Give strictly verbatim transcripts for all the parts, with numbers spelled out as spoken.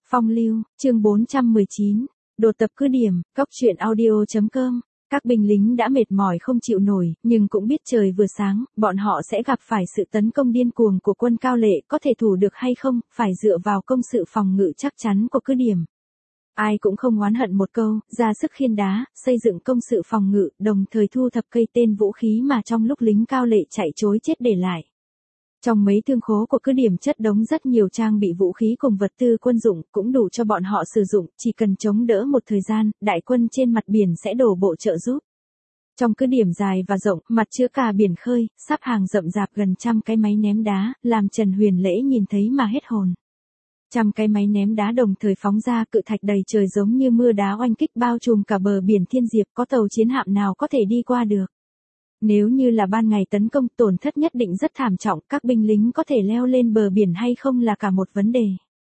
Phong lưu, chương bốn trăm mười chín, đột tập cứ điểm, cóc truyện audio chấm com. Các binh lính đã mệt mỏi không chịu nổi, nhưng cũng biết trời vừa sáng, bọn họ sẽ gặp phải sự tấn công điên cuồng của quân Cao Lệ, có thể thủ được hay không, phải dựa vào công sự phòng ngự chắc chắn của cứ điểm. Ai cũng không oán hận một câu, ra sức khiên đá, xây dựng công sự phòng ngự, đồng thời thu thập cây tên vũ khí mà trong lúc lính Cao Lệ chạy trối chết để lại. Trong mấy thương khố của cứ điểm chất đống rất nhiều trang bị vũ khí cùng vật tư quân dụng, cũng đủ cho bọn họ sử dụng, chỉ cần chống đỡ một thời gian, đại quân trên mặt biển sẽ đổ bộ trợ giúp. Trong cứ điểm dài và rộng, mặt chứa cả biển khơi, sắp hàng rậm rạp gần trăm cái máy ném đá, làm Trần Huyền Lễ nhìn thấy mà hết hồn. Trăm cái máy ném đá đồng thời phóng ra cự thạch đầy trời giống như mưa đá oanh kích bao trùm cả bờ biển Thiên Diệp, có tàu chiến hạm nào có thể đi qua được. Nếu như là ban ngày tấn công, tổn thất nhất định rất thảm trọng, các binh lính có thể leo lên bờ biển hay không là cả một vấn đề.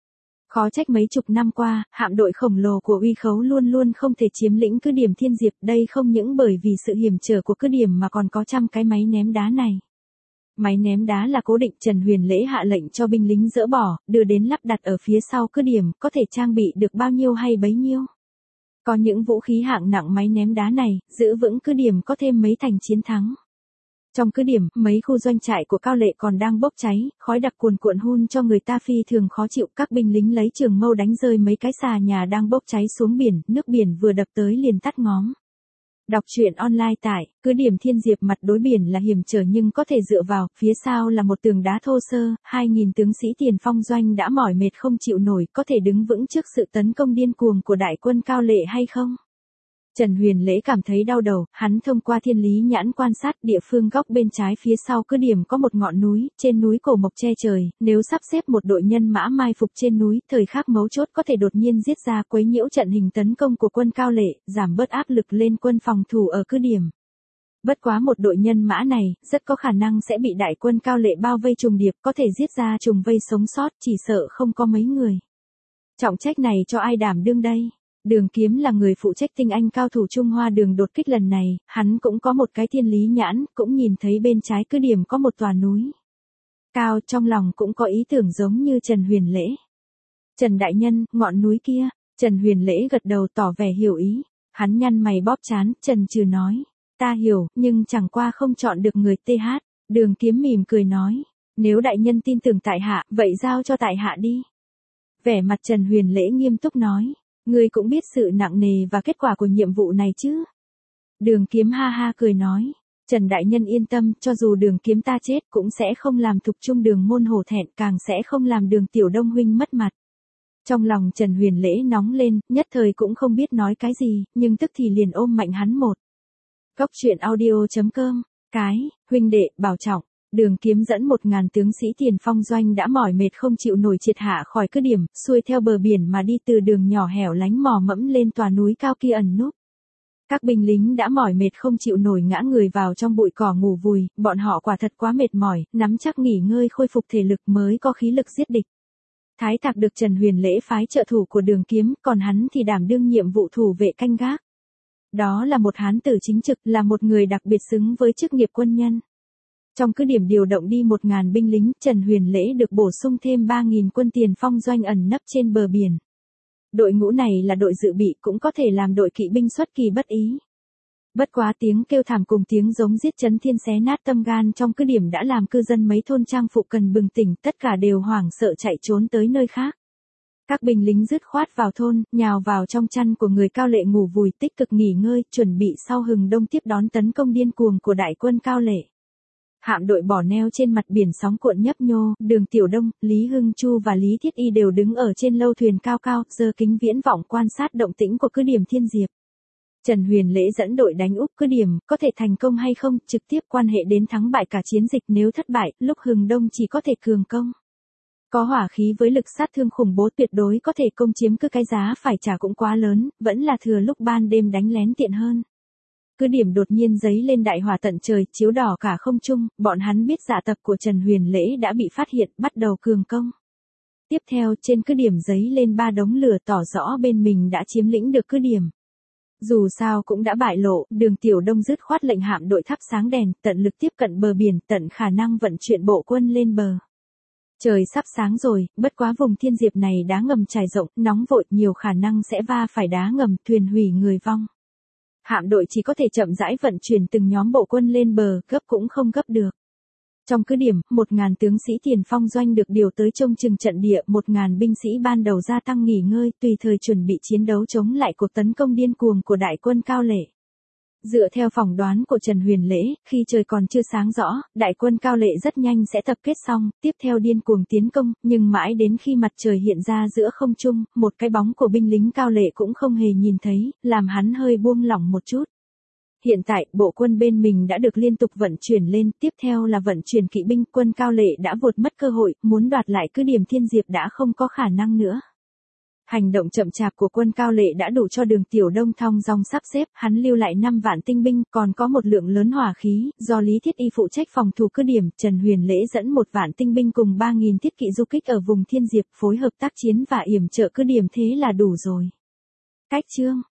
Khó trách mấy chục năm qua, hạm đội khổng lồ của Uy Khấu luôn luôn không thể chiếm lĩnh cứ điểm Thiên Diệp, đây không những bởi vì sự hiểm trở của cứ điểm mà còn có trăm cái máy ném đá này. Máy ném đá là cố định, Trần Huyền Lễ hạ lệnh cho binh lính dỡ bỏ, đưa đến lắp đặt ở phía sau cứ điểm, có thể trang bị được bao nhiêu hay bấy nhiêu. Có những vũ khí hạng nặng máy ném đá này, giữ vững cứ điểm có thêm mấy thành chiến thắng. Trong cứ điểm, mấy khu doanh trại của Cao Lệ còn đang bốc cháy, khói đặc cuồn cuộn hun cho người ta phi thường khó chịu. Các binh lính lấy trường mâu đánh rơi mấy cái xà nhà đang bốc cháy xuống biển, nước biển vừa đập tới liền tắt ngóm. Đọc truyện online tại cứ điểm Thiên Diệp, mặt đối biển là hiểm trở nhưng có thể dựa vào, phía sau là một tường đá thô sơ, hai nghìn tướng sĩ Tiền Phong doanh đã mỏi mệt không chịu nổi, có thể đứng vững trước sự tấn công điên cuồng của đại quân Cao Lệ hay không? Trần Huyền Lễ cảm thấy đau đầu, hắn thông qua thiên lý nhãn quan sát địa phương góc bên trái phía sau cứ điểm có một ngọn núi, trên núi cổ mộc che trời, nếu sắp xếp một đội nhân mã mai phục trên núi, thời khắc mấu chốt có thể đột nhiên giết ra quấy nhiễu trận hình tấn công của quân Cao Lệ, giảm bớt áp lực lên quân phòng thủ ở cứ điểm. Bất quá một đội nhân mã này, rất có khả năng sẽ bị đại quân Cao Lệ bao vây trùng điệp, có thể giết ra trùng vây sống sót, chỉ sợ không có mấy người. Trọng trách này cho ai đảm đương đây? Đường Kiếm là người phụ trách tinh anh cao thủ Trung Hoa đường đột kích lần này, hắn cũng có một cái thiên lý nhãn, cũng nhìn thấy bên trái cứ điểm có một tòa núi cao, trong lòng cũng có ý tưởng giống như Trần Huyền Lễ. Trần đại nhân, ngọn núi kia, Trần Huyền Lễ gật đầu tỏ vẻ hiểu ý, hắn nhăn mày bóp trán, Trần Trừ nói, ta hiểu, nhưng chẳng qua không chọn được người tê hát, Đường Kiếm mỉm cười nói, nếu đại nhân tin tưởng tại hạ, vậy giao cho tại hạ đi. Vẻ mặt Trần Huyền Lễ nghiêm túc nói, ngươi cũng biết sự nặng nề và kết quả của nhiệm vụ này chứ? Đường Kiếm ha ha cười nói, Trần đại nhân yên tâm, cho dù Đường Kiếm ta chết cũng sẽ không làm Thục Trung Đường môn hổ thẹn, càng sẽ không làm Đường Tiểu Đông huynh mất mặt. Trong lòng Trần Huyền Lễ nóng lên, nhất thời cũng không biết nói cái gì, nhưng tức thì liền ôm mạnh hắn một. Cóc truyện audio chấm com, cái, huynh đệ, bảo trọng. Đường Kiếm dẫn một ngàn tướng sĩ Tiền Phong doanh đã mỏi mệt không chịu nổi triệt hạ khỏi cứ điểm, xuôi theo bờ biển mà đi từ đường nhỏ hẻo lánh mò mẫm lên tòa núi cao kia ẩn núp. Các binh lính đã mỏi mệt không chịu nổi ngã người vào trong bụi cỏ ngủ vùi, bọn họ quả thật quá mệt mỏi, nắm chắc nghỉ ngơi khôi phục thể lực mới có khí lực giết địch. Thái Thạc được Trần Huyền Lễ phái trợ thủ của Đường Kiếm, còn hắn thì đảm đương nhiệm vụ thủ vệ canh gác. Đó là một hán tử chính trực, là một người đặc biệt xứng với chức nghiệp quân nhân. Trong cứ điểm điều động đi một ngàn binh lính, Trần Huyền Lễ được bổ sung thêm ba nghìn quân Tiền Phong doanh ẩn nấp trên bờ biển. Đội ngũ này là đội dự bị, cũng có thể làm đội kỵ binh xuất kỳ bất ý. Bất quá tiếng kêu thảm cùng tiếng giống giết chấn thiên xé nát tâm gan trong cứ điểm đã làm cư dân mấy thôn trang phụ cần bừng tỉnh, tất cả đều hoảng sợ chạy trốn tới nơi khác. Các binh lính dứt khoát vào thôn, nhào vào trong chăn của người Cao Lệ ngủ vùi, tích cực nghỉ ngơi, chuẩn bị sau hừng đông tiếp đón tấn công điên cuồng của đại quân Cao Lệ. Hạm đội bỏ neo trên mặt biển sóng cuộn nhấp nhô, Đường Tiểu Đông, Lý Hưng Chu và Lý Thiết Y đều đứng ở trên lâu thuyền cao cao, giơ kính viễn vọng quan sát động tĩnh của cứ điểm Thiên Diệp. Trần Huyền Lễ dẫn đội đánh úp cứ điểm, có thể thành công hay không, trực tiếp quan hệ đến thắng bại cả chiến dịch, nếu thất bại, lúc hừng đông chỉ có thể cường công. Có hỏa khí với lực sát thương khủng bố tuyệt đối có thể công chiếm cứ, cái giá phải trả cũng quá lớn, vẫn là thừa lúc ban đêm đánh lén tiện hơn. Cứ điểm đột nhiên giấy lên đại hỏa tận trời, chiếu đỏ cả không trung, bọn hắn biết dạ tập của Trần Huyền Lễ đã bị phát hiện, bắt đầu cường công. Tiếp theo, trên cứ điểm giấy lên ba đống lửa tỏ rõ bên mình đã chiếm lĩnh được cứ điểm. Dù sao cũng đã bại lộ, Đường Tiểu Đông dứt khoát lệnh hạm đội thắp sáng đèn, tận lực tiếp cận bờ biển, tận khả năng vận chuyển bộ quân lên bờ. Trời sắp sáng rồi, bất quá vùng Thiên Diệp này đá ngầm trải rộng, nóng vội, nhiều khả năng sẽ va phải đá ngầm, thuyền hủy người vong. Hạm đội chỉ có thể chậm rãi vận chuyển từng nhóm bộ quân lên bờ, gấp cũng không gấp được. Trong cứ điểm, một ngàn tướng sĩ tiền phong doanh được điều tới trông chừng trận địa, một ngàn binh sĩ ban đầu gia tăng nghỉ ngơi, tùy thời chuẩn bị chiến đấu chống lại cuộc tấn công điên cuồng của đại quân Cao Lệ. Dựa theo phỏng đoán của Trần Huyền Lễ, khi trời còn chưa sáng rõ, đại quân Cao Lệ rất nhanh sẽ tập kết xong, tiếp theo điên cuồng tiến công, nhưng mãi đến khi mặt trời hiện ra giữa không trung, một cái bóng của binh lính Cao Lệ cũng không hề nhìn thấy, làm hắn hơi buông lỏng một chút. Hiện tại, bộ quân bên mình đã được liên tục vận chuyển lên, tiếp theo là vận chuyển kỵ binh, quân Cao Lệ đã vụt mất cơ hội, muốn đoạt lại cứ điểm Thiên Diệp đã không có khả năng nữa. Hành động chậm chạp của quân Cao Lệ đã đủ cho Đường Tiểu Đông thong dong sắp xếp, hắn lưu lại năm vạn tinh binh, còn có một lượng lớn hỏa khí, do Lý Thiết Y phụ trách phòng thủ cứ điểm, Trần Huyền Lễ dẫn một vạn tinh binh cùng ba nghìn thiết kỵ du kích ở vùng Thiên Diệp, phối hợp tác chiến và yểm trợ cứ điểm, thế là đủ rồi. Cách chương